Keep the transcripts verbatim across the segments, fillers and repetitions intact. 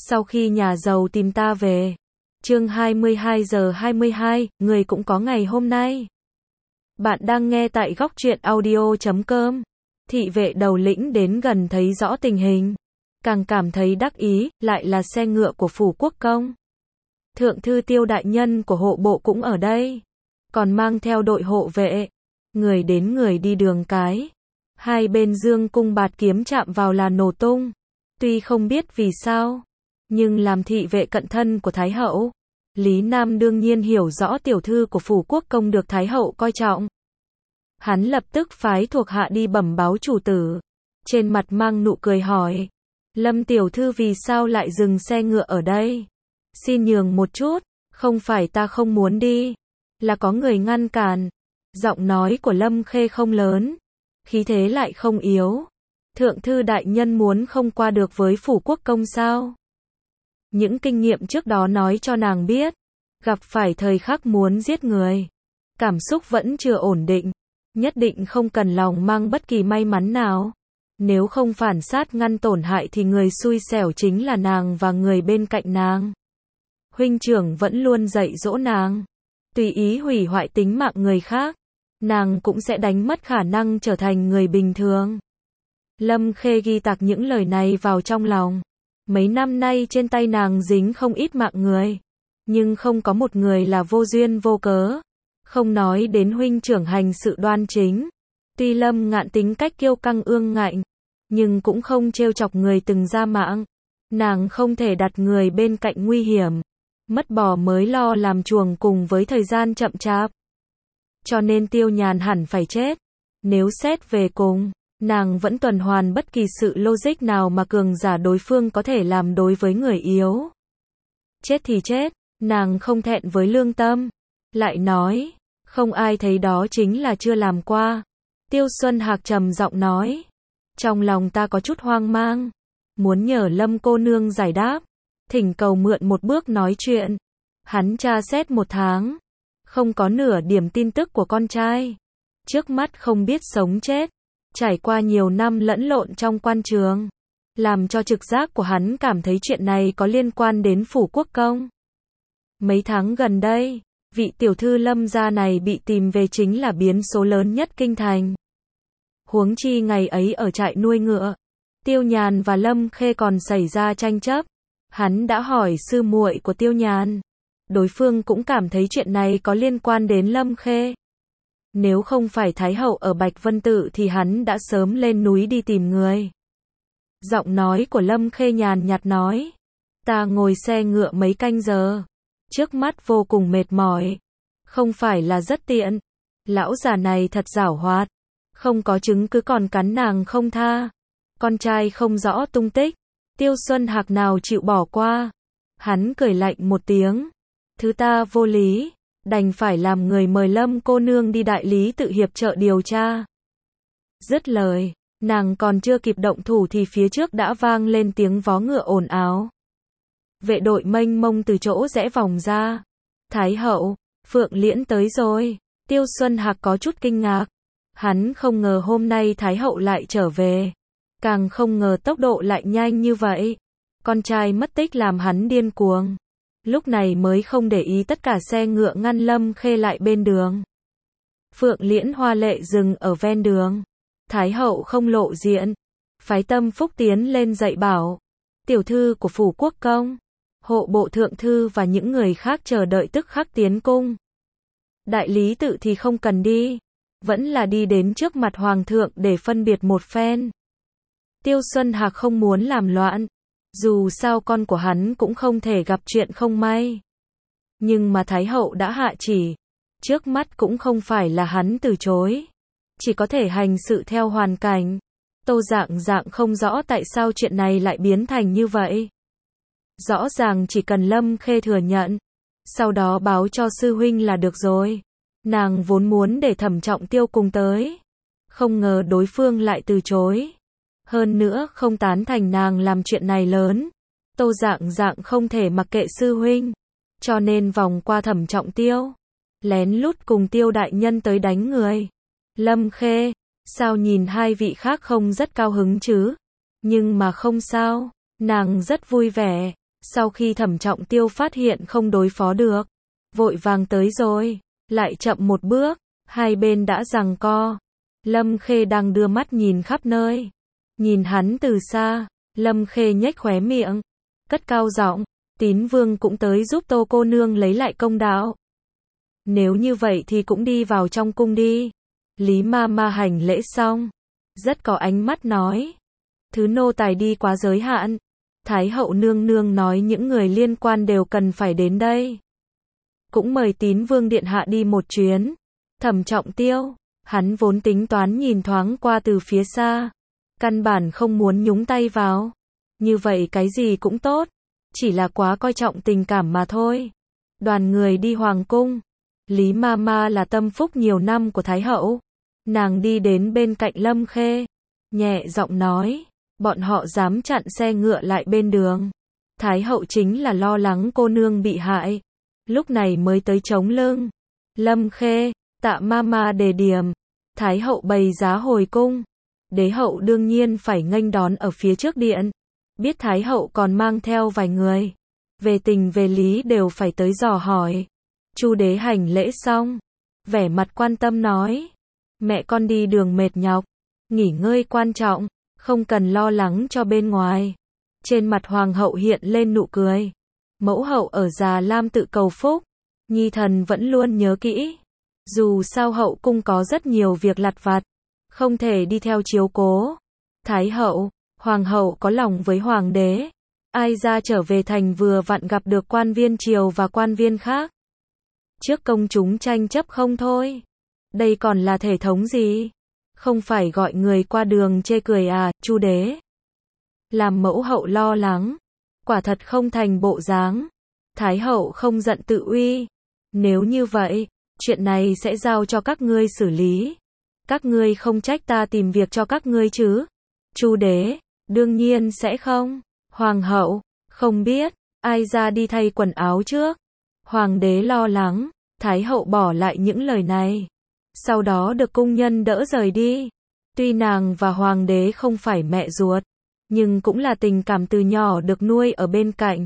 Sau khi nhà giàu tìm ta về. Chương hai mươi hai giờ hai mươi hai, người cũng có ngày hôm nay. Bạn đang nghe tại góc truyện audio chấm com. Thị vệ đầu lĩnh đến gần thấy rõ tình hình. Càng cảm thấy đắc ý, lại là xe ngựa của phủ quốc công. Thượng thư Tiêu đại nhân của hộ bộ cũng ở đây. Còn mang theo đội hộ vệ. Người đến người đi đường cái. Hai bên dương cung bạt kiếm chạm vào là nổ tung. Tuy không biết vì sao, nhưng làm thị vệ cận thân của Thái hậu, Lý Nam đương nhiên hiểu rõ tiểu thư của phủ quốc công được Thái hậu coi trọng. Hắn lập tức phái thuộc hạ đi bẩm báo chủ tử. Trên mặt mang nụ cười hỏi, Lâm tiểu thư vì sao lại dừng xe ngựa ở đây? Xin nhường một chút, không phải ta không muốn đi, là có người ngăn cản. Giọng nói của Lâm Khê không lớn, khí thế lại không yếu. Thượng thư đại nhân muốn không qua được với phủ quốc công sao? Những kinh nghiệm trước đó nói cho nàng biết, gặp phải thời khắc muốn giết người, cảm xúc vẫn chưa ổn định, nhất định không cần lòng mang bất kỳ may mắn nào. Nếu không phản sát ngăn tổn hại thì người xui xẻo chính là nàng và người bên cạnh nàng. Huynh trưởng vẫn luôn dạy dỗ nàng, tùy ý hủy hoại tính mạng người khác, nàng cũng sẽ đánh mất khả năng trở thành người bình thường. Lâm Khê ghi tạc những lời này vào trong lòng. Mấy năm nay trên tay nàng dính không ít mạng người, nhưng không có một người là vô duyên vô cớ. Không nói đến huynh trưởng hành sự đoan chính, tuy Lâm Ngạn tính cách kiêu căng ương ngạnh, nhưng cũng không trêu chọc người từng ra mạng. Nàng không thể đặt người bên cạnh nguy hiểm, mất bò mới lo làm chuồng cùng với thời gian chậm chạp. Cho nên Tiêu Nhàn hẳn phải chết. Nếu xét về cùng, nàng vẫn tuần hoàn bất kỳ sự logic nào mà cường giả đối phương có thể làm đối với người yếu. Chết thì chết, nàng không thẹn với lương tâm. Lại nói, không ai thấy đó chính là chưa làm qua. Tiêu Xuân Hạc trầm giọng nói, trong lòng ta có chút hoang mang, muốn nhờ Lâm cô nương giải đáp, thỉnh cầu mượn một bước nói chuyện. Hắn tra xét một tháng, không có nửa điểm tin tức của con trai. Trước mắt không biết sống chết. Trải qua nhiều năm lẫn lộn trong quan trường, làm cho trực giác của hắn cảm thấy chuyện này có liên quan đến phủ quốc công. Mấy tháng gần đây, vị tiểu thư Lâm gia này bị tìm về chính là biến số lớn nhất kinh thành. Huống chi ngày ấy ở trại nuôi ngựa, Tiêu Nhàn và Lâm Khê còn xảy ra tranh chấp. Hắn đã hỏi sư muội của Tiêu Nhàn, đối phương cũng cảm thấy chuyện này có liên quan đến Lâm Khê. Nếu không phải Thái hậu ở Bạch Vân Tự thì hắn đã sớm lên núi đi tìm người. Giọng nói của Lâm Khê nhàn nhạt nói, ta ngồi xe ngựa mấy canh giờ, trước mắt vô cùng mệt mỏi, không phải là rất tiện. Lão già này thật giảo hoạt, không có chứng cứ còn cắn nàng không tha. Con trai không rõ tung tích, Tiêu Xuân Hạc nào chịu bỏ qua. Hắn cười lạnh một tiếng, thứ ta vô lý, đành phải làm người mời Lâm cô nương đi đại lý tự hiệp trợ điều tra. Dứt lời, nàng còn chưa kịp động thủ thì phía trước đã vang lên tiếng vó ngựa ồn ào. Vệ đội mênh mông từ chỗ rẽ vòng ra. Thái hậu, Phượng Liễn tới rồi. Tiêu Xuân Hạc có chút kinh ngạc. Hắn không ngờ hôm nay Thái hậu lại trở về. Càng không ngờ tốc độ lại nhanh như vậy. Con trai mất tích làm hắn điên cuồng. Lúc này mới không để ý tất cả xe ngựa ngăn Lâm Khê lại bên đường. Phượng Liễn hoa lệ dừng ở ven đường. Thái hậu không lộ diện. Phái Tâm Phúc tiến lên dạy bảo. Tiểu thư của phủ quốc công, hộ bộ thượng thư và những người khác chờ đợi tức khắc tiến cung. Đại lý tự thì không cần đi. Vẫn là đi đến trước mặt hoàng thượng để phân biệt một phen. Tiêu Xuân Hạc không muốn làm loạn. Dù sao con của hắn cũng không thể gặp chuyện không may. Nhưng mà Thái hậu đã hạ chỉ. Trước mắt cũng không phải là hắn từ chối. Chỉ có thể hành sự theo hoàn cảnh. Tô Dạng Dạng không rõ tại sao chuyện này lại biến thành như vậy. Rõ ràng chỉ cần Lâm Khê thừa nhận, sau đó báo cho sư huynh là được rồi. Nàng vốn muốn để Thẩm Trọng Tiêu cùng tới. Không ngờ đối phương lại từ chối. Hơn nữa không tán thành nàng làm chuyện này lớn. Tô Dạng Dạng không thể mặc kệ sư huynh. Cho nên vòng qua Thẩm Trọng Tiêu. Lén lút cùng Tiêu đại nhân tới đánh người. Lâm Khê, sao nhìn hai vị khác không rất cao hứng chứ? Nhưng mà không sao, nàng rất vui vẻ. Sau khi Thẩm Trọng Tiêu phát hiện không đối phó được, vội vàng tới rồi, lại chậm một bước, hai bên đã giằng co. Lâm Khê đang đưa mắt nhìn khắp nơi, nhìn hắn từ xa, Lâm Khê nhếch khóe miệng, cất cao giọng, Tín Vương cũng tới giúp Tô cô nương lấy lại công đạo. Nếu như vậy thì cũng đi vào trong cung đi. Lý ma ma hành lễ xong, rất có ánh mắt nói, thứ nô tài đi quá giới hạn. Thái hậu nương nương nói những người liên quan đều cần phải đến đây. Cũng mời Tín Vương điện hạ đi một chuyến. Thẩm Trọng Tiêu, hắn vốn tính toán nhìn thoáng qua từ phía xa, căn bản không muốn nhúng tay vào. Như vậy cái gì cũng tốt, chỉ là quá coi trọng tình cảm mà thôi. Đoàn người đi hoàng cung, Lý ma ma là tâm phúc nhiều năm của Thái hậu. Nàng đi đến bên cạnh Lâm Khê, nhẹ giọng nói, bọn họ dám chặn xe ngựa lại bên đường. Thái hậu chính là lo lắng cô nương bị hại, lúc này mới tới chống lưng. Lâm Khê, tạ ma ma đề điểm, Thái hậu bày giá hồi cung. Đế hậu đương nhiên phải nghênh đón ở phía trước điện. Biết Thái hậu còn mang theo vài người, về tình về lý đều phải tới dò hỏi. Chu đế hành lễ xong, vẻ mặt quan tâm nói, mẹ con đi đường mệt nhọc, nghỉ ngơi quan trọng, không cần lo lắng cho bên ngoài. Trên mặt hoàng hậu hiện lên nụ cười. Mẫu hậu ở Già Lam tự cầu phúc, nhi thần vẫn luôn nhớ kỹ. Dù sao hậu cung có rất nhiều việc lặt vặt, không thể đi theo chiếu cố. Thái hậu, hoàng hậu có lòng với hoàng đế. Ai ra trở về thành vừa vặn gặp được quan viên triều và quan viên khác. Trước công chúng tranh chấp không thôi. Đây còn là thể thống gì? Không phải gọi người qua đường chê cười à, Chu đế. Làm mẫu hậu lo lắng. Quả thật không thành bộ dáng. Thái hậu không giận tự uy. Nếu như vậy, chuyện này sẽ giao cho các ngươi xử lý. Các ngươi không trách ta tìm việc cho các ngươi chứ? Chu đế, đương nhiên sẽ không. Hoàng hậu, không biết, ai ra đi thay quần áo trước? Hoàng đế lo lắng, Thái hậu bỏ lại những lời này. Sau đó được cung nhân đỡ rời đi. Tuy nàng và hoàng đế không phải mẹ ruột, nhưng cũng là tình cảm từ nhỏ được nuôi ở bên cạnh.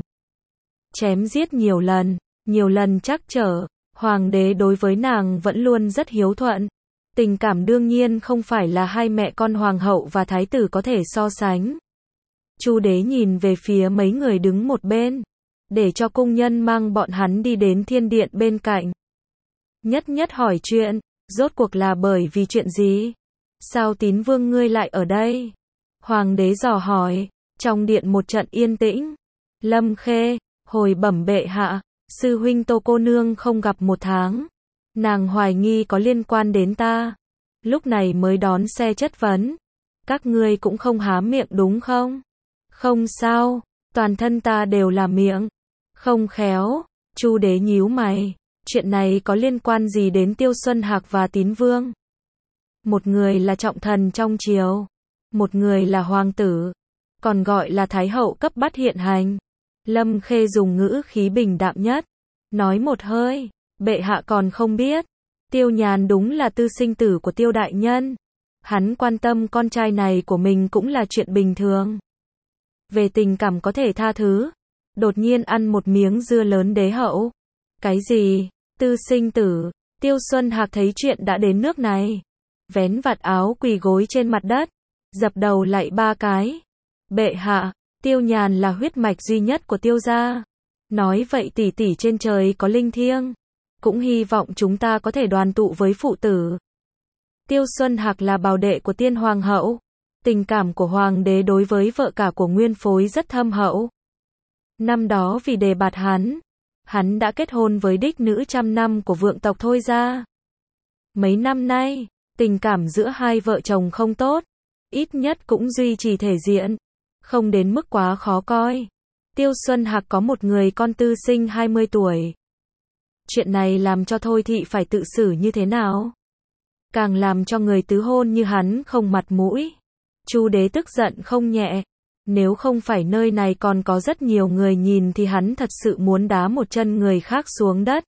Chém giết nhiều lần, nhiều lần trắc trở, hoàng đế đối với nàng vẫn luôn rất hiếu thuận. Tình cảm đương nhiên không phải là hai mẹ con hoàng hậu và thái tử có thể so sánh. Chu đế nhìn về phía mấy người đứng một bên, để cho cung nhân mang bọn hắn đi đến thiên điện bên cạnh. Nhất nhất hỏi chuyện, rốt cuộc là bởi vì chuyện gì? Sao Tín Vương ngươi lại ở đây? Hoàng đế dò hỏi, trong điện một trận yên tĩnh. Lâm Khê, hồi bẩm bệ hạ, sư huynh Tô cô nương không gặp một tháng. Nàng hoài nghi có liên quan đến ta. Lúc này mới đón xe chất vấn. Các ngươi cũng không há miệng đúng không? Không sao, toàn thân ta đều là miệng. Không khéo, Chu đế nhíu mày. Chuyện này có liên quan gì đến Tiêu Xuân Hạc và Tín Vương? Một người là trọng thần trong triều, một người là hoàng tử, còn gọi là thái hậu cấp bát hiện hành. Lâm Khê dùng ngữ khí bình đạm nhất, nói một hơi, bệ hạ còn không biết. Tiêu Nhàn đúng là tư sinh tử của Tiêu đại nhân. Hắn quan tâm con trai này của mình cũng là chuyện bình thường. Về tình cảm có thể tha thứ. Đột nhiên ăn một miếng dưa lớn đế hậu. Cái gì? Tư sinh tử? Tiêu Xuân Hạc thấy chuyện đã đến nước này, vén vạt áo quỳ gối trên mặt đất, dập đầu lạy ba cái. Bệ hạ, Tiêu Nhàn là huyết mạch duy nhất của Tiêu gia. Nói vậy tỷ tỷ trên trời có linh thiêng, cũng hy vọng chúng ta có thể đoàn tụ với phụ tử. Tiêu Xuân Hạc là bảo đệ của tiên hoàng hậu. Tình cảm của hoàng đế đối với vợ cả của nguyên phối rất thâm hậu. Năm đó vì đề bạt hắn, hắn đã kết hôn với đích nữ trăm năm của vượng tộc Thôi gia. Mấy năm nay, tình cảm giữa hai vợ chồng không tốt, ít nhất cũng duy trì thể diện, không đến mức quá khó coi. Tiêu Xuân Hạc có một người con tư sinh hai mươi tuổi. Chuyện này làm cho Thôi thị phải tự xử như thế nào? Càng làm cho người tứ hôn như hắn không mặt mũi. Chu đế tức giận không nhẹ. Nếu không phải nơi này còn có rất nhiều người nhìn thì hắn thật sự muốn đá một chân người khác xuống đất.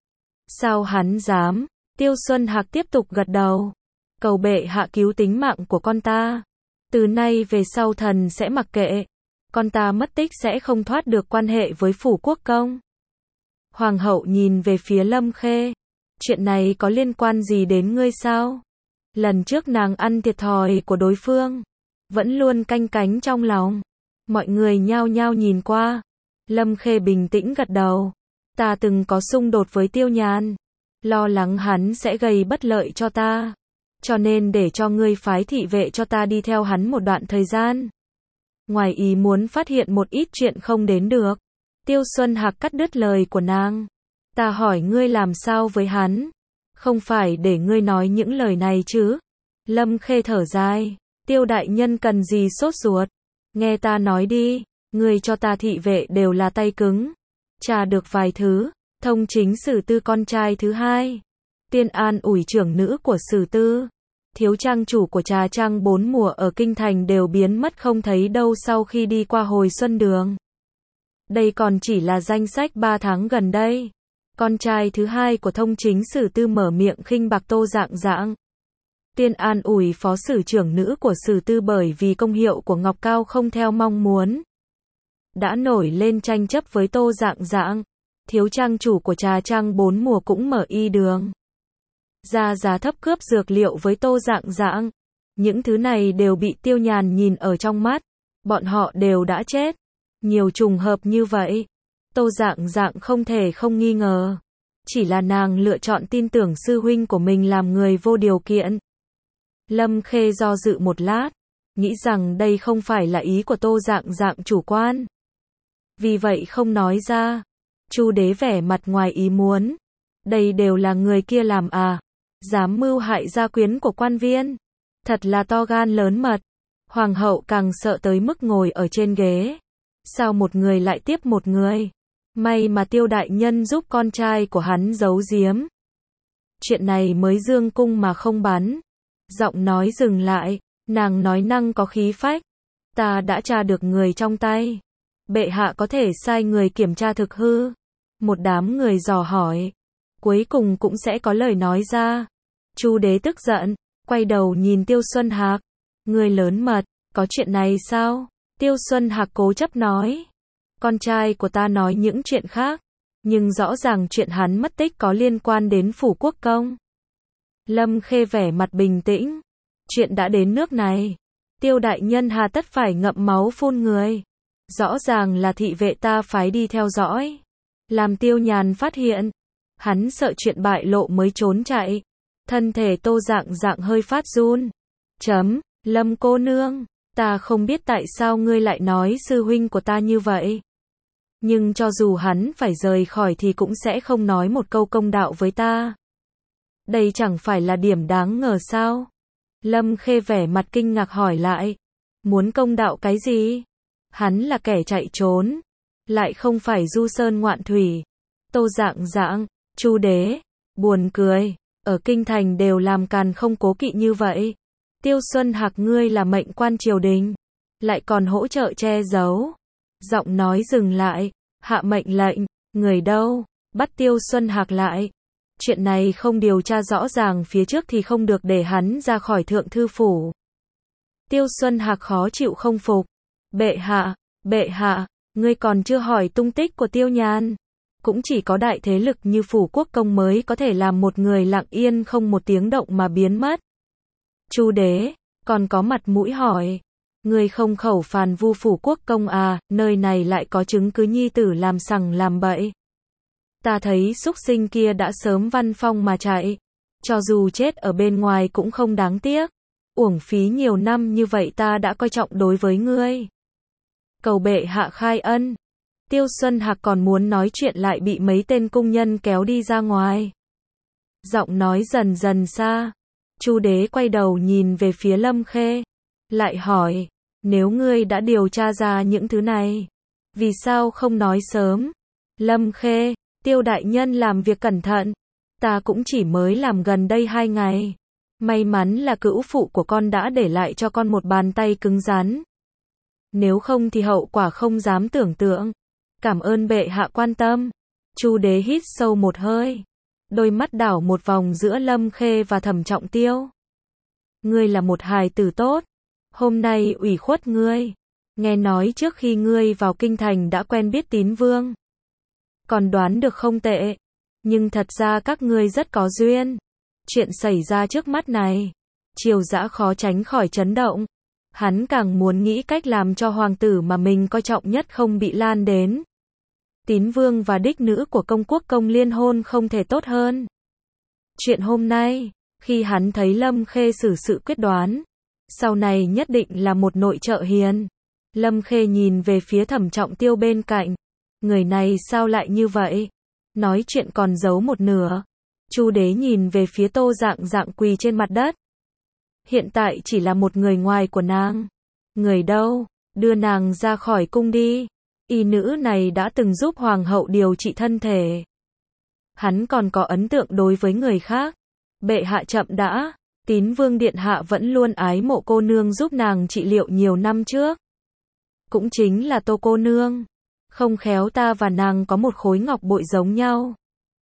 Sao hắn dám? Tiêu Xuân Hạc tiếp tục gật đầu. Cầu bệ hạ cứu tính mạng của con ta. Từ nay về sau thần sẽ mặc kệ. con ta mất tích sẽ không thoát được quan hệ với phủ quốc công. Hoàng hậu nhìn về phía Lâm Khê. Chuyện này có liên quan gì đến ngươi sao? Lần trước nàng ăn thiệt thòi của đối phương, vẫn luôn canh cánh trong lòng. Mọi người nhao nhao nhìn qua. Lâm Khê bình tĩnh gật đầu. Ta từng có xung đột với Tiêu Nhàn, lo lắng hắn sẽ gây bất lợi cho ta, cho nên để cho ngươi phái thị vệ cho ta đi theo hắn một đoạn thời gian. Ngoài ý muốn phát hiện một ít chuyện không đến được. Tiêu Xuân Hạc cắt đứt lời của nàng. Ta hỏi ngươi làm sao với hắn? Không phải để ngươi nói những lời này chứ? Lâm Khê thở dài. Tiêu đại nhân cần gì sốt ruột? Nghe ta nói đi. Ngươi cho ta thị vệ đều là tay cứng. Tra được vài thứ. Thông chính Sử Tư con trai thứ hai. Tiên an ủi trưởng nữ của Sử Tư. Thiếu trang chủ của trà trang bốn mùa ở kinh thành đều biến mất không thấy đâu sau khi đi qua hồi xuân đường. Đây còn chỉ là danh sách ba tháng gần đây. Con trai thứ hai của thông chính Sử Tư mở miệng khinh bạc Tô Dạng Dạng. Tiên an ủi phó sử trưởng nữ của Sử Tư bởi vì công hiệu của Ngọc Cao không theo mong muốn. Đã nổi lên tranh chấp với Tô Dạng Dạng. Thiếu trang chủ của trà trang bốn mùa cũng mở y đường. Ra giá thấp cướp dược liệu với Tô Dạng Dạng. Những thứ này đều bị Tiêu Nhàn nhìn ở trong mắt. Bọn họ đều đã chết. Nhiều trùng hợp như vậy. Tô Dạng Dạng không thể không nghi ngờ. Chỉ là nàng lựa chọn tin tưởng sư huynh của mình làm người vô điều kiện. Lâm Khê do dự một lát. Nghĩ rằng đây không phải là ý của Tô Dạng Dạng chủ quan. Vì vậy không nói ra. Chu đế vẻ mặt ngoài ý muốn. Đây đều là người kia làm à? Dám mưu hại gia quyến của quan viên. Thật là to gan lớn mật. Hoàng hậu càng sợ tới mức ngồi ở trên ghế. Sao một người lại tiếp một người? May mà Tiêu đại nhân giúp con trai của hắn giấu giếm. Chuyện này mới dương cung mà không bắn. Giọng nói dừng lại. Nàng nói năng có khí phách. Ta đã tra được người trong tay. Bệ hạ có thể sai người kiểm tra thực hư. Một đám người dò hỏi. Cuối cùng cũng sẽ có lời nói ra. Chu đế tức giận. Quay đầu nhìn Tiêu Xuân Hạc. Người lớn mật. Có chuyện này sao? Tiêu Xuân Hạc cố chấp nói. Con trai của ta nói những chuyện khác. Nhưng rõ ràng chuyện hắn mất tích có liên quan đến phủ quốc công. Lâm Khê vẻ mặt bình tĩnh. Chuyện đã đến nước này. Tiêu đại nhân hà tất phải ngậm máu phun người. Rõ ràng là thị vệ ta phái đi theo dõi. Làm Tiêu Nhàn phát hiện. Hắn sợ chuyện bại lộ mới trốn chạy. Thân thể Tô Dạng Dạng hơi phát run. Chấm, Lâm cô nương. Ta không biết tại sao ngươi lại nói sư huynh của ta như vậy. Nhưng cho dù hắn phải rời khỏi thì cũng sẽ không nói một câu công đạo với ta. Đây chẳng phải là điểm đáng ngờ sao? Lâm Khê vẻ mặt kinh ngạc hỏi lại. Muốn công đạo cái gì? Hắn là kẻ chạy trốn. Lại không phải du sơn ngoạn thủy. Tô Dạng Dạng, Chu đế. Buồn cười. Ở kinh thành đều làm càn không cố kỵ như vậy. Tiêu Xuân Hạc ngươi là mệnh quan triều đình. Lại còn hỗ trợ che giấu. Giọng nói dừng lại. Hạ mệnh lệnh. Người đâu? Bắt Tiêu Xuân Hạc lại. Chuyện này không điều tra rõ ràng phía trước thì không được để hắn ra khỏi thượng thư phủ. Tiêu Xuân Hạc khó chịu không phục. Bệ hạ, bệ hạ, ngươi còn chưa hỏi tung tích của Tiêu Nhàn. Cũng chỉ có đại thế lực như phủ quốc công mới có thể làm một người lặng yên không một tiếng động mà biến mất. Chu đế, còn có mặt mũi hỏi. Ngươi không khẩu phàn vu phủ quốc công à, nơi này lại có chứng cứ nhi tử làm sằng làm bậy. Ta thấy súc sinh kia đã sớm văn phong mà chạy. Cho dù chết ở bên ngoài cũng không đáng tiếc. Uổng phí nhiều năm như vậy ta đã coi trọng đối với ngươi. Cầu bệ hạ khai ân. Tiêu Xuân Hạc còn muốn nói chuyện lại bị mấy tên cung nhân kéo đi ra ngoài. Giọng nói dần dần xa. Chu đế quay đầu nhìn về phía Lâm Khê. Lại hỏi. Nếu ngươi đã điều tra ra những thứ này. Vì sao không nói sớm? Lâm Khê. Tiêu đại nhân làm việc cẩn thận. Ta cũng chỉ mới làm gần đây hai ngày. May mắn là cữu phụ của con đã để lại cho con một bàn tay cứng rắn. Nếu không thì hậu quả không dám tưởng tượng. Cảm ơn bệ hạ quan tâm. Chu đế hít sâu một hơi. Đôi mắt đảo một vòng giữa Lâm Khê và Thẩm Trọng Tiêu. Ngươi là một hài tử tốt. Hôm nay ủy khuất ngươi. nghe nói trước khi ngươi vào kinh thành đã quen biết Tín Vương. Còn đoán được không tệ, nhưng thật ra các ngươi rất có duyên. Chuyện xảy ra trước mắt này, Triều Dã khó tránh khỏi chấn động. Hắn càng muốn nghĩ cách làm cho hoàng tử mà mình coi trọng nhất không bị lan đến. Tín Vương và đích nữ của công quốc công liên hôn không thể tốt hơn. Chuyện hôm nay, khi hắn thấy Lâm Khê xử sự quyết đoán, sau này nhất định là một nội trợ hiền. Lâm Khê nhìn về phía Thẩm Trọng Tiêu bên cạnh. Người này sao lại như vậy? Nói chuyện còn giấu một nửa. Chu Đế nhìn về phía Tô Dạng Dạng quỳ trên mặt đất. Hiện tại chỉ là một người ngoài của nàng. Người đâu? Đưa nàng ra khỏi cung đi. Y nữ này đã từng giúp hoàng hậu điều trị thân thể. Hắn còn có ấn tượng đối với người khác. Bệ hạ chậm đã. Tín Vương điện hạ vẫn luôn ái mộ cô nương giúp nàng trị liệu nhiều năm trước. Cũng chính là Tô cô nương. Không khéo ta và nàng có một khối ngọc bội giống nhau.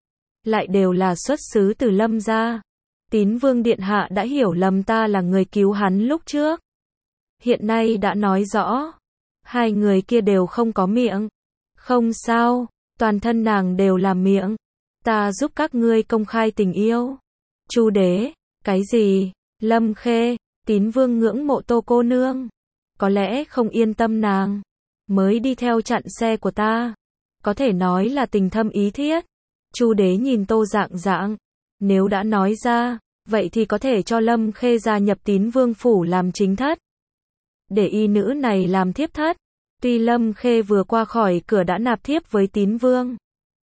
Lại đều là xuất xứ từ Lâm gia. Tín Vương điện hạ đã hiểu lầm ta là người cứu hắn lúc trước. Hiện nay đã nói rõ. Hai người kia đều không có miệng. Không sao, toàn thân nàng đều là miệng. Ta giúp các ngươi công khai tình yêu. Chu Đế, cái gì? Lâm Khê, Tín Vương ngưỡng mộ Tô cô nương. Có lẽ không yên tâm nàng, mới đi theo chặn xe của ta. Có thể nói là tình thâm ý thiết. Chu Đế nhìn Tô Dạng Dạng. Nếu đã nói ra, vậy thì có thể cho Lâm Khê gia nhập Tín Vương phủ làm chính thất. Để y nữ này làm thiếp thất. Tuy Lâm Khê vừa qua khỏi cửa đã nạp thiếp với Tín Vương.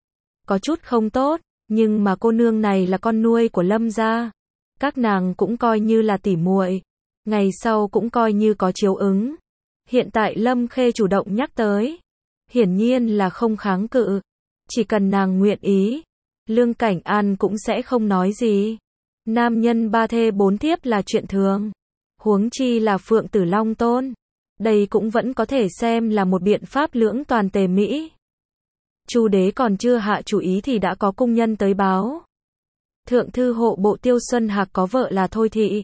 Có chút không tốt, nhưng mà cô nương này là con nuôi của Lâm gia. Các nàng cũng coi như là tỉ muội. Ngày sau cũng coi như có chiếu ứng. Hiện tại Lâm Khê chủ động nhắc tới. Hiển nhiên là không kháng cự. Chỉ cần nàng nguyện ý, Lương Cảnh An cũng sẽ không nói gì. Nam nhân ba thê bốn thiếp là chuyện thường. Huống chi là Phượng Tử Long Tôn. Đây cũng vẫn có thể xem là một biện pháp lưỡng toàn tề mỹ. Chu Đế còn chưa hạ chủ ý thì đã có cung nhân tới báo. Thượng thư hộ bộ Tiêu Xuân Hạc có vợ là Thôi Thị.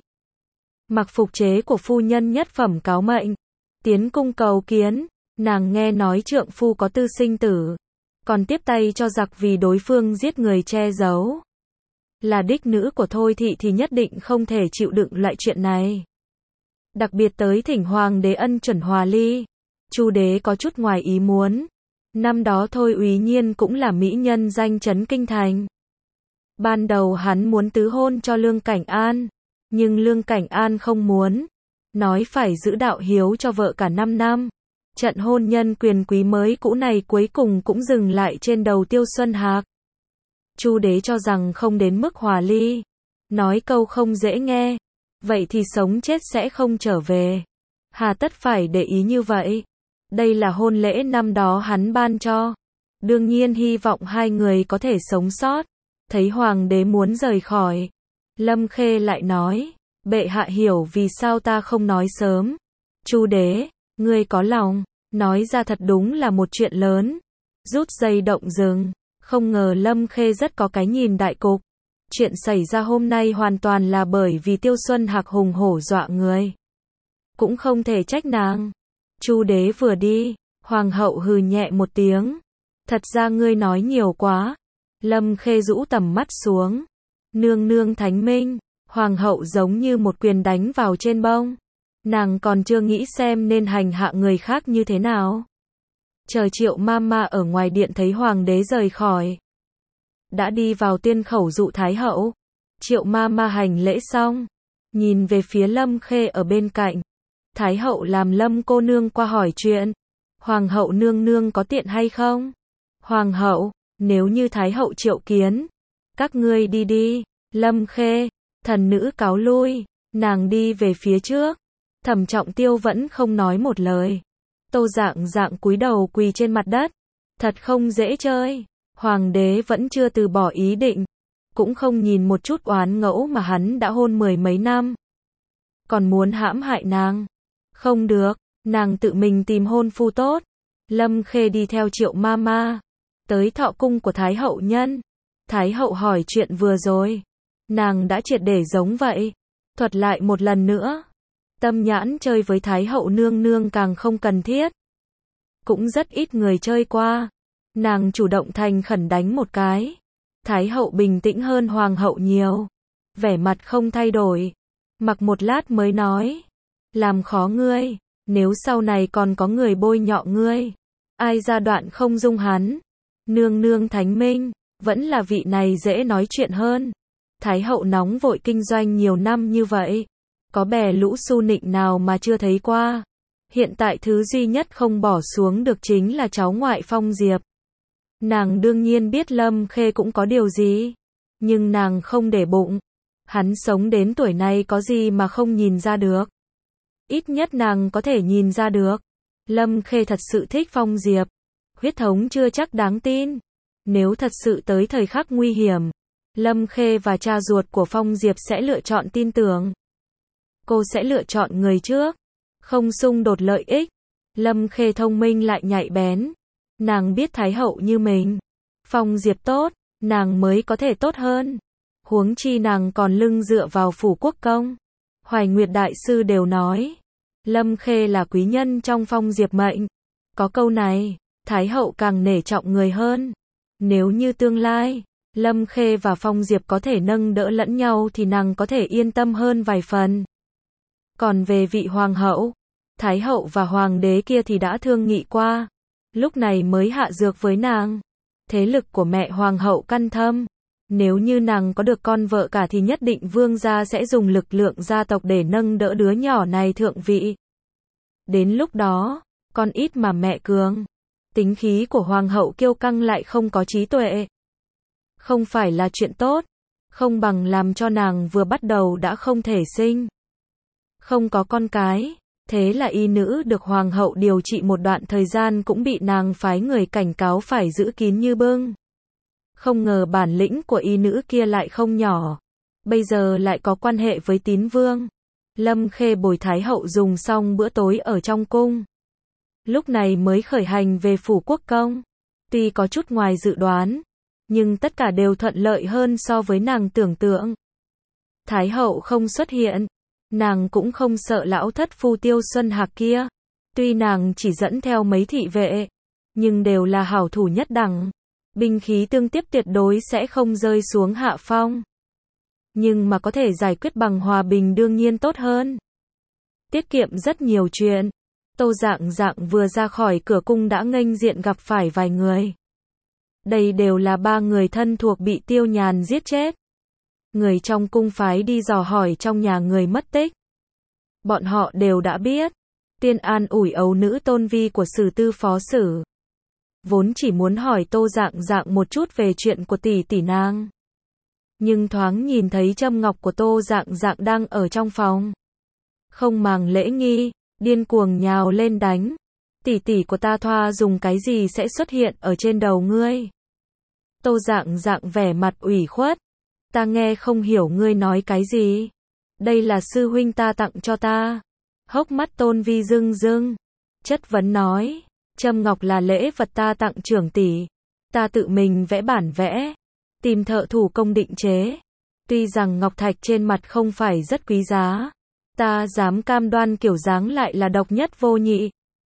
Mặc phục chế của phu nhân nhất phẩm cáo mệnh. Tiến cung cầu kiến. Nàng nghe nói trượng phu có tư sinh tử. Còn tiếp tay cho giặc vì đối phương giết người che giấu. Là đích nữ của Thôi Thị thì nhất định không thể chịu đựng loại chuyện này. Đặc biệt tới thỉnh hoàng đế ân chuẩn hòa ly. Chu Đế có chút ngoài ý muốn. Năm đó Thôi Úy Nhiên cũng là mỹ nhân danh chấn kinh thành. Ban đầu hắn muốn tứ hôn cho Lương Cảnh An. Nhưng Lương Cảnh An không muốn. Nói phải giữ đạo hiếu cho vợ cả năm năm. Trận hôn nhân quyền quý mới cũ này cuối cùng cũng dừng lại trên đầu Tiêu Xuân Hạc. Chu Đế cho rằng không đến mức hòa ly. Nói câu không dễ nghe. Vậy thì sống chết sẽ không trở về. Hà tất phải để ý như vậy. Đây là hôn lễ năm đó hắn ban cho. Đương nhiên hy vọng hai người có thể sống sót. Thấy hoàng đế muốn rời khỏi. Lâm Khê lại nói. Bệ hạ hiểu vì sao ta không nói sớm. Chu Đế, ngươi có lòng. Nói ra thật đúng là một chuyện lớn. Rút dây động rừng. Không ngờ Lâm Khê rất có cái nhìn đại cục. Chuyện xảy ra hôm nay hoàn toàn là bởi vì Tiêu Xuân Hạc hùng hổ dọa người. Cũng không thể trách nàng. Chu Đế vừa đi, hoàng hậu hừ nhẹ một tiếng. Thật ra ngươi nói nhiều quá. Lâm Khê rũ tầm mắt xuống. Nương nương thánh minh. Hoàng hậu giống như một quyền đánh vào trên bông. Nàng còn chưa nghĩ xem nên hành hạ người khác như thế nào. Chờ Triệu Mama ở ngoài điện thấy hoàng đế rời khỏi. Đã đi vào tiên khẩu dụ Thái hậu. Triệu Mama hành lễ xong. Nhìn về phía Lâm Khê ở bên cạnh. Thái hậu làm Lâm cô nương qua hỏi chuyện. Hoàng hậu nương nương có tiện hay không? Hoàng hậu, nếu như Thái hậu triệu kiến. Các ngươi đi đi. Lâm Khê, thần nữ cáo lui. Nàng đi về phía trước. Thẩm Trọng Tiêu vẫn không nói một lời. Tô Dạng Dạng cúi đầu quỳ trên mặt đất. Thật không dễ chơi. Hoàng đế vẫn chưa từ bỏ ý định. Cũng không nhìn một chút oán ngẫu mà hắn đã hôn mười mấy năm. Còn muốn hãm hại nàng. Không được, nàng tự mình tìm hôn phu tốt. Lâm Khê đi theo Triệu Mama. Tới thọ cung của Thái hậu nhân. Thái hậu hỏi chuyện vừa rồi. Nàng đã triệt để giống vậy. Thuật lại một lần nữa. Tâm nhãn chơi với Thái hậu nương nương càng không cần thiết. Cũng rất ít người chơi qua. Nàng chủ động thành khẩn đánh một cái. Thái hậu bình tĩnh hơn hoàng hậu nhiều. Vẻ mặt không thay đổi. Mặc một lát mới nói. Làm khó ngươi. Nếu sau này còn có người bôi nhọ ngươi. Ai ra đoạn không dung hắn. Nương nương thánh minh. Vẫn là vị này dễ nói chuyện hơn. Thái hậu nóng vội kinh doanh nhiều năm như vậy. Có bè lũ su nịnh nào mà chưa thấy qua. Hiện tại thứ duy nhất không bỏ xuống được chính là cháu ngoại Phong Diệp. Nàng đương nhiên biết Lâm Khê cũng có điều gì. Nhưng nàng không để bụng. Hắn sống đến tuổi này có gì mà không nhìn ra được. Ít nhất nàng có thể nhìn ra được. Lâm Khê thật sự thích Phong Diệp. Huyết thống chưa chắc đáng tin. Nếu thật sự tới thời khắc nguy hiểm, Lâm Khê và cha ruột của Phong Diệp sẽ lựa chọn tin tưởng. Cô sẽ lựa chọn người trước. Không xung đột lợi ích. Lâm Khê thông minh lại nhạy bén. Nàng biết Thái hậu như mình. Phong Diệp tốt, nàng mới có thể tốt hơn. Huống chi nàng còn lưng dựa vào Phủ Quốc Công. Hoài Nguyệt Đại Sư đều nói. Lâm Khê là quý nhân trong Phong Diệp mệnh. Có câu này, Thái hậu càng nể trọng người hơn. Nếu như tương lai, Lâm Khê và Phong Diệp có thể nâng đỡ lẫn nhau thì nàng có thể yên tâm hơn vài phần. Còn về vị hoàng hậu, Thái hậu và hoàng đế kia thì đã thương nghị qua. Lúc này mới hạ dược với nàng. Thế lực của mẹ hoàng hậu căn thâm. Nếu như nàng có được con vợ cả thì nhất định vương gia sẽ dùng lực lượng gia tộc để nâng đỡ đứa nhỏ này thượng vị. Đến lúc đó, con ít mà mẹ cường. Tính khí của hoàng hậu kiêu căng lại không có trí tuệ. Không phải là chuyện tốt. Không bằng làm cho nàng vừa bắt đầu đã không thể sinh. Không có con cái. Thế là y nữ được hoàng hậu điều trị một đoạn thời gian cũng bị nàng phái người cảnh cáo phải giữ kín như bưng. Không ngờ bản lĩnh của y nữ kia lại không nhỏ. Bây giờ lại có quan hệ với Tín Vương. Lâm Khê bồi Thái hậu dùng xong bữa tối ở trong cung. Lúc này mới khởi hành về Phủ Quốc Công. Tuy có chút ngoài dự đoán, nhưng tất cả đều thuận lợi hơn so với nàng tưởng tượng. Thái hậu không xuất hiện. Nàng cũng không sợ lão thất phu Tiêu Xuân Hạc kia. Tuy nàng chỉ dẫn theo mấy thị vệ, nhưng đều là hảo thủ nhất đẳng. Binh khí tương tiếp tuyệt đối sẽ không rơi xuống hạ phong. Nhưng mà có thể giải quyết bằng hòa bình đương nhiên tốt hơn. Tiết kiệm rất nhiều chuyện. Tô Dạng Dạng vừa ra khỏi cửa cung đã nghênh diện gặp phải vài người. Đây đều là ba người thân thuộc bị Tiêu Nhàn giết chết. Người trong cung phái đi dò hỏi trong nhà người mất tích. Bọn họ đều đã biết. Tiên an ủi ấu nữ Tôn Vi của Sử Tư Phó Sử. Vốn chỉ muốn hỏi Tô Dạng Dạng một chút về chuyện của tỷ tỷ nàng. Nhưng thoáng nhìn thấy châm ngọc của Tô Dạng Dạng đang ở trong phòng. Không màng lễ nghi, điên cuồng nhào lên đánh. Tỷ tỷ của ta thoa dùng cái gì sẽ xuất hiện ở trên đầu ngươi? Tô Dạng Dạng vẻ mặt ủy khuất. Ta nghe không hiểu ngươi nói cái gì. Đây là sư huynh ta tặng cho ta. Hốc mắt Tôn Vi rưng rưng. Chất vấn nói. Châm ngọc là lễ vật ta tặng trưởng tỷ. Ta tự mình vẽ bản vẽ. Tìm thợ thủ công định chế. Tuy rằng ngọc thạch trên mặt không phải rất quý giá. Ta dám cam đoan kiểu dáng lại là độc nhất vô nhị.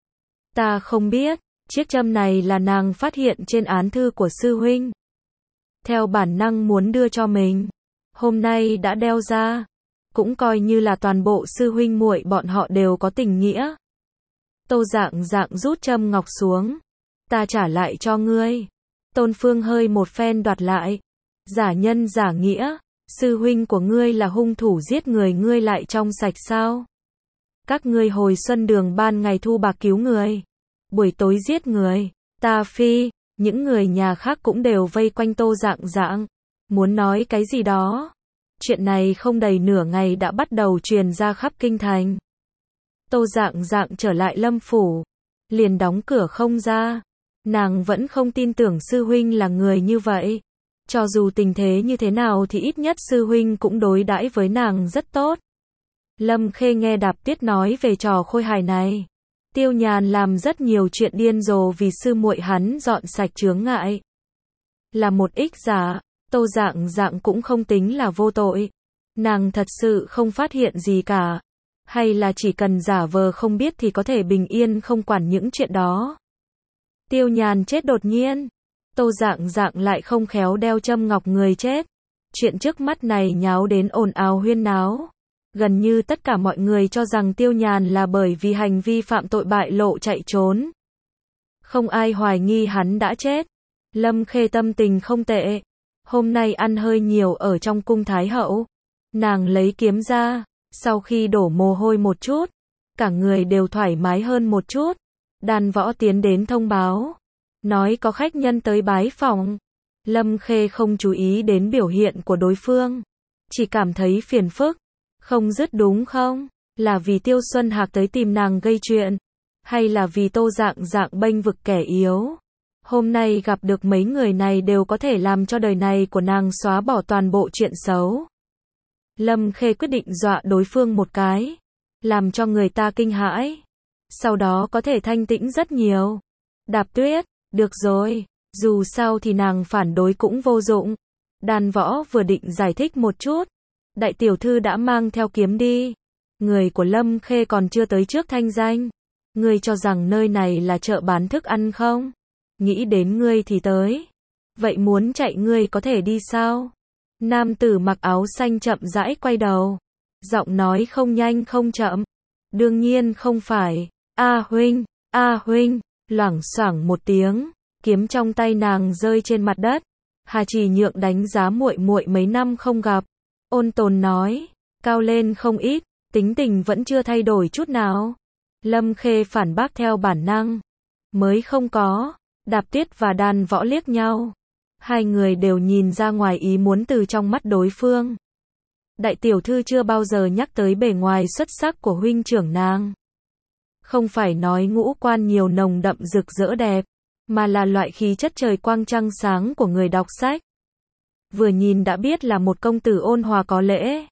Ta không biết. Chiếc châm này là nàng phát hiện trên án thư của sư huynh. Theo bản năng muốn đưa cho mình. Hôm nay đã đeo ra. Cũng coi như là toàn bộ sư huynh muội bọn họ đều có tình nghĩa. Tô Dạng Dạng rút châm ngọc xuống. Ta trả lại cho ngươi. Tôn Phương hơi một phen đoạt lại. Giả nhân giả nghĩa. Sư huynh của ngươi là hung thủ giết người, ngươi lại trong sạch sao? Các ngươi hồi xuân đường ban ngày thu bạc cứu người. Buổi tối giết người. Ta phi. Những người nhà khác cũng đều vây quanh Tô Dạng Dạng. Muốn nói cái gì đó. Chuyện này không đầy nửa ngày đã bắt đầu truyền ra khắp kinh thành. Tô Dạng Dạng trở lại Lâm Phủ. Liền đóng cửa không ra. Nàng vẫn không tin tưởng sư huynh là người như vậy. Cho dù tình thế như thế nào thì ít nhất sư huynh cũng đối đãi với nàng rất tốt. Lâm Khê nghe Đạp Tuyết nói về trò khôi hài này. Tiêu Nhàn làm rất nhiều chuyện điên rồ vì sư muội hắn dọn sạch chướng ngại. Là một ích giả, Tô Dạng Dạng cũng không tính là vô tội. Nàng thật sự không phát hiện gì cả. Hay là chỉ cần giả vờ không biết thì có thể bình yên không quản những chuyện đó. Tiêu Nhàn chết đột nhiên. Tô Dạng Dạng lại không khéo đeo châm ngọc người chết. Chuyện trước mắt này nháo đến ồn ào huyên náo. Gần như tất cả mọi người cho rằng Tiêu Nhàn là bởi vì hành vi phạm tội bại lộ chạy trốn. Không ai hoài nghi hắn đã chết. Lâm Khê tâm tình không tệ. Hôm nay ăn hơi nhiều ở trong cung Thái Hậu. Nàng lấy kiếm ra, sau khi đổ mồ hôi một chút, cả người đều thoải mái hơn một chút. Đàn Võ tiến đến thông báo, nói có khách nhân tới bái phỏng. Lâm Khê không chú ý đến biểu hiện của đối phương, chỉ cảm thấy phiền phức. Không dứt đúng không? Là vì Tiêu Xuân Hạc tới tìm nàng gây chuyện, hay là vì Tô Dạng Dạng bênh vực kẻ yếu? Hôm nay gặp được mấy người này đều có thể làm cho đời này của nàng xóa bỏ toàn bộ chuyện xấu. Lâm Khê quyết định dọa đối phương một cái, làm cho người ta kinh hãi. Sau đó có thể thanh tĩnh rất nhiều. Đạp Tuyết, được rồi, dù sao thì nàng phản đối cũng vô dụng. Đàn Võ vừa định giải thích một chút, đại tiểu thư đã mang theo kiếm đi. Người của Lâm Khê còn chưa tới trước thanh danh. Ngươi cho rằng nơi này là chợ bán thức ăn không? Nghĩ đến ngươi thì tới. Vậy muốn chạy ngươi có thể đi sao? Nam tử mặc áo xanh chậm rãi quay đầu. Giọng nói không nhanh không chậm. Đương nhiên không phải. A huynh, A huynh, loảng xoảng một tiếng, kiếm trong tay nàng rơi trên mặt đất. Hà Trì Nhượng đánh giá muội muội mấy năm không gặp, ôn tồn nói, cao lên không ít, tính tình vẫn chưa thay đổi chút nào. Lâm Khê phản bác theo bản năng, mới không có. Đạp Tuyết và Đàn Võ liếc nhau, hai người đều nhìn ra ngoài ý muốn từ trong mắt đối phương. Đại tiểu thư chưa bao giờ nhắc tới bề ngoài xuất sắc của huynh trưởng nàng. Không phải nói ngũ quan nhiều nồng đậm rực rỡ đẹp, mà là loại khí chất trời quang trăng sáng của người đọc sách. Vừa nhìn đã biết là một công tử ôn hòa có lễ,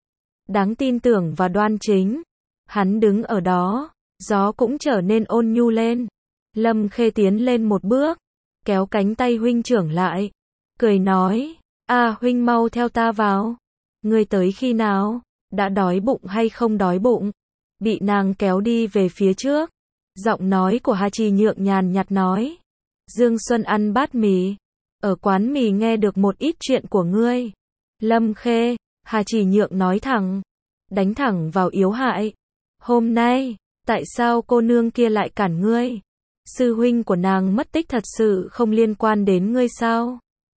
đáng tin tưởng và đoan chính. Hắn đứng ở đó, gió cũng trở nên ôn nhu lên. Lâm Khê tiến lên một bước, kéo cánh tay huynh trưởng lại, cười nói, a huynh mau theo ta vào. Ngươi tới khi nào? Đã đói bụng hay không đói bụng? Bị nàng kéo đi về phía trước. Giọng nói của Hà Trì Nhượng nhàn nhạt nói, Dương Xuân ăn bát mì. Ở quán mì nghe được một ít chuyện của ngươi. Lâm Khê, Hà Trì Nhượng nói thẳng, đánh thẳng vào yếu hại. Hôm nay, tại sao cô nương kia lại cản ngươi? Sư huynh của nàng mất tích thật sự không liên quan đến ngươi sao?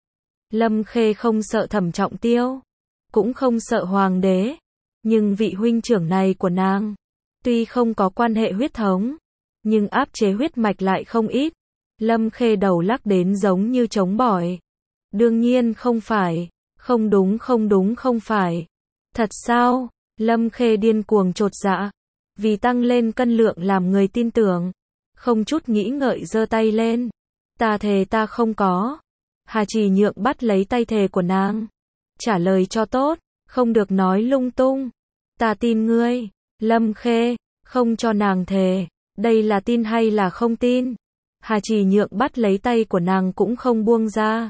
Lâm Khê không sợ Thẩm Trọng Tiêu, cũng không sợ hoàng đế, nhưng vị huynh trưởng này của nàng, tuy không có quan hệ huyết thống, nhưng áp chế huyết mạch lại không ít. Lâm Khê đầu lắc đến giống như trống bỏi. Đương nhiên không phải, không đúng không đúng không phải. Thật sao? Lâm Khê điên cuồng chột dạ, vì tăng lên cân lượng làm người tin tưởng. Không chút nghĩ ngợi giơ tay lên. Ta thề ta không có. Hà Trì Nhượng bắt lấy tay thề của nàng. Trả lời cho tốt, không được nói lung tung. Ta tin ngươi. Lâm Khê, không cho nàng thề. Đây là tin hay là không tin? Hà Trì Nhượng bắt lấy tay của nàng cũng không buông ra.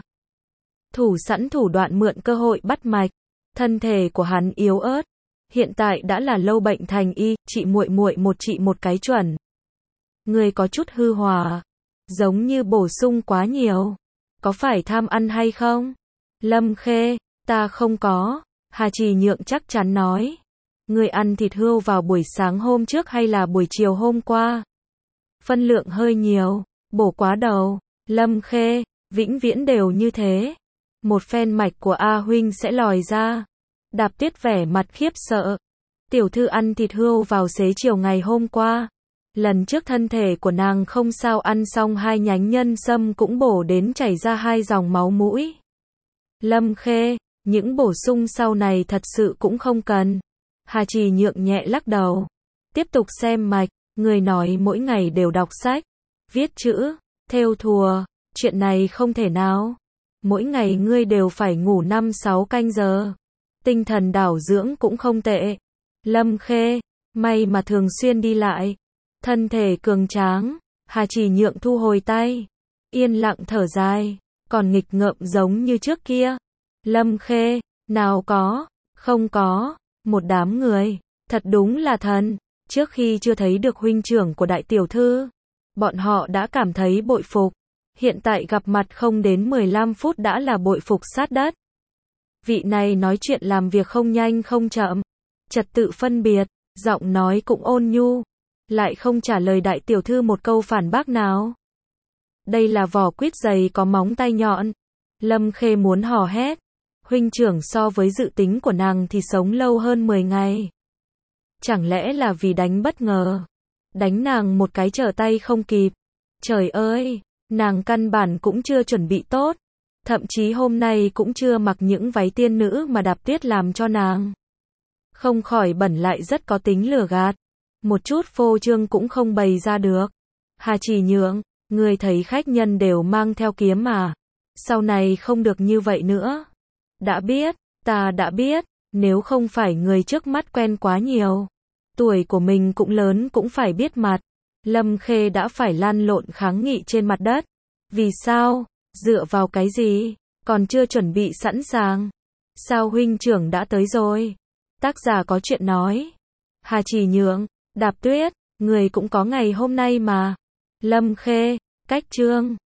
Thủ sẵn thủ đoạn mượn cơ hội bắt mạch. Thân thể của hắn yếu ớt. Hiện tại đã là lâu bệnh thành y, trị muội muội một trị một cái chuẩn. Người có chút hư hòa, giống như bổ sung quá nhiều. Có phải tham ăn hay không? Lâm Khê, ta không có. Hà Trì Nhượng chắc chắn nói. Người ăn thịt hươu vào buổi sáng hôm trước hay là buổi chiều hôm qua? Phân lượng hơi nhiều, bổ quá đầu. Lâm Khê, vĩnh viễn đều như thế. Một phen mạch của A huynh sẽ lòi ra. Đạp Tuyết vẻ mặt khiếp sợ. Tiểu thư ăn thịt hươu vào xế chiều ngày hôm qua. Lần trước thân thể của nàng không sao, ăn xong hai nhánh nhân sâm cũng bổ đến chảy ra hai dòng máu mũi. Lâm Khê, những bổ sung sau này thật sự cũng không cần. Hà Trì Nhượng nhẹ lắc đầu. Tiếp tục xem mạch, người nói mỗi ngày đều đọc sách, viết chữ, thêu thùa, chuyện này không thể nào. Mỗi ngày ngươi đều phải ngủ năm sáu canh giờ. Tinh thần đảo dưỡng cũng không tệ. Lâm Khê, may mà thường xuyên đi lại. Thân thể cường tráng. Hà Trì Nhượng thu hồi tay, yên lặng thở dài, còn nghịch ngợm giống như trước kia. Lâm Khê, nào có, không có, một đám người, Thật đúng là thần. Trước khi chưa thấy được huynh trưởng của đại tiểu thư, bọn họ đã cảm thấy bội phục. Hiện tại gặp mặt không đến mười lăm phút đã là bội phục sát đất. Vị này nói chuyện làm việc không nhanh không chậm, trật tự phân biệt, giọng nói cũng ôn nhu, lại không trả lời đại tiểu thư một câu phản bác nào. Đây là vỏ quýt dày có móng tay nhọn. Lâm Khê muốn hò hét. Huynh trưởng so với dự tính của nàng thì sống lâu hơn mười ngày. Chẳng lẽ là vì đánh bất ngờ? Đánh nàng một cái trở tay không kịp. Trời ơi, nàng căn bản cũng chưa chuẩn bị tốt. Thậm chí hôm nay cũng chưa mặc những váy tiên nữ mà Đạp Tuyết làm cho nàng. Không khỏi bẩn lại rất có tính lừa gạt. Một chút phô trương cũng không bày ra được. Hà Chỉ Nhượng, người thấy khách nhân đều mang theo kiếm mà. Sau này không được như vậy nữa. Đã biết, ta đã biết, nếu không phải người trước mắt quen quá nhiều. Tuổi của mình cũng lớn cũng phải biết mặt. Lâm Khê đã phải lăn lộn kháng nghị trên mặt đất. Vì sao? Dựa vào cái gì? Còn chưa chuẩn bị sẵn sàng. Sao huynh trưởng đã tới rồi? Tác giả có chuyện nói. Hà Chỉ Nhượng, Đạp Tuyết, người cũng có ngày hôm nay mà. Lâm Khê, cách chương.